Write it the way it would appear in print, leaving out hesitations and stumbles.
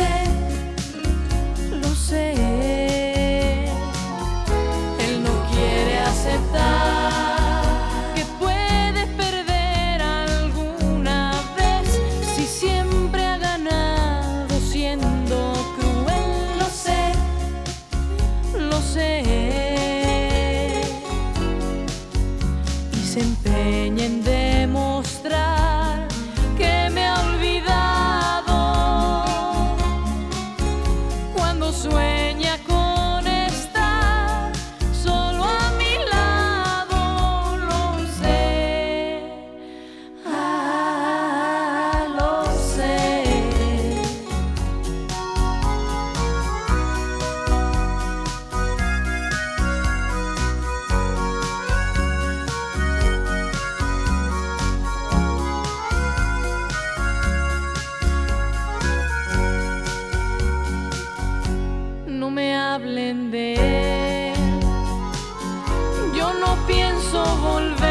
lo sé. Él no quiere aceptar que puedes perder alguna vez si siempre ha ganado siendo cruel. Lo sé, lo sé. Y se empeña en demostrar que me ha olvidado cuando sueña con estar solo a mi lado. Lo sé, lo sé. No me hablen de él, yo no pienso volver.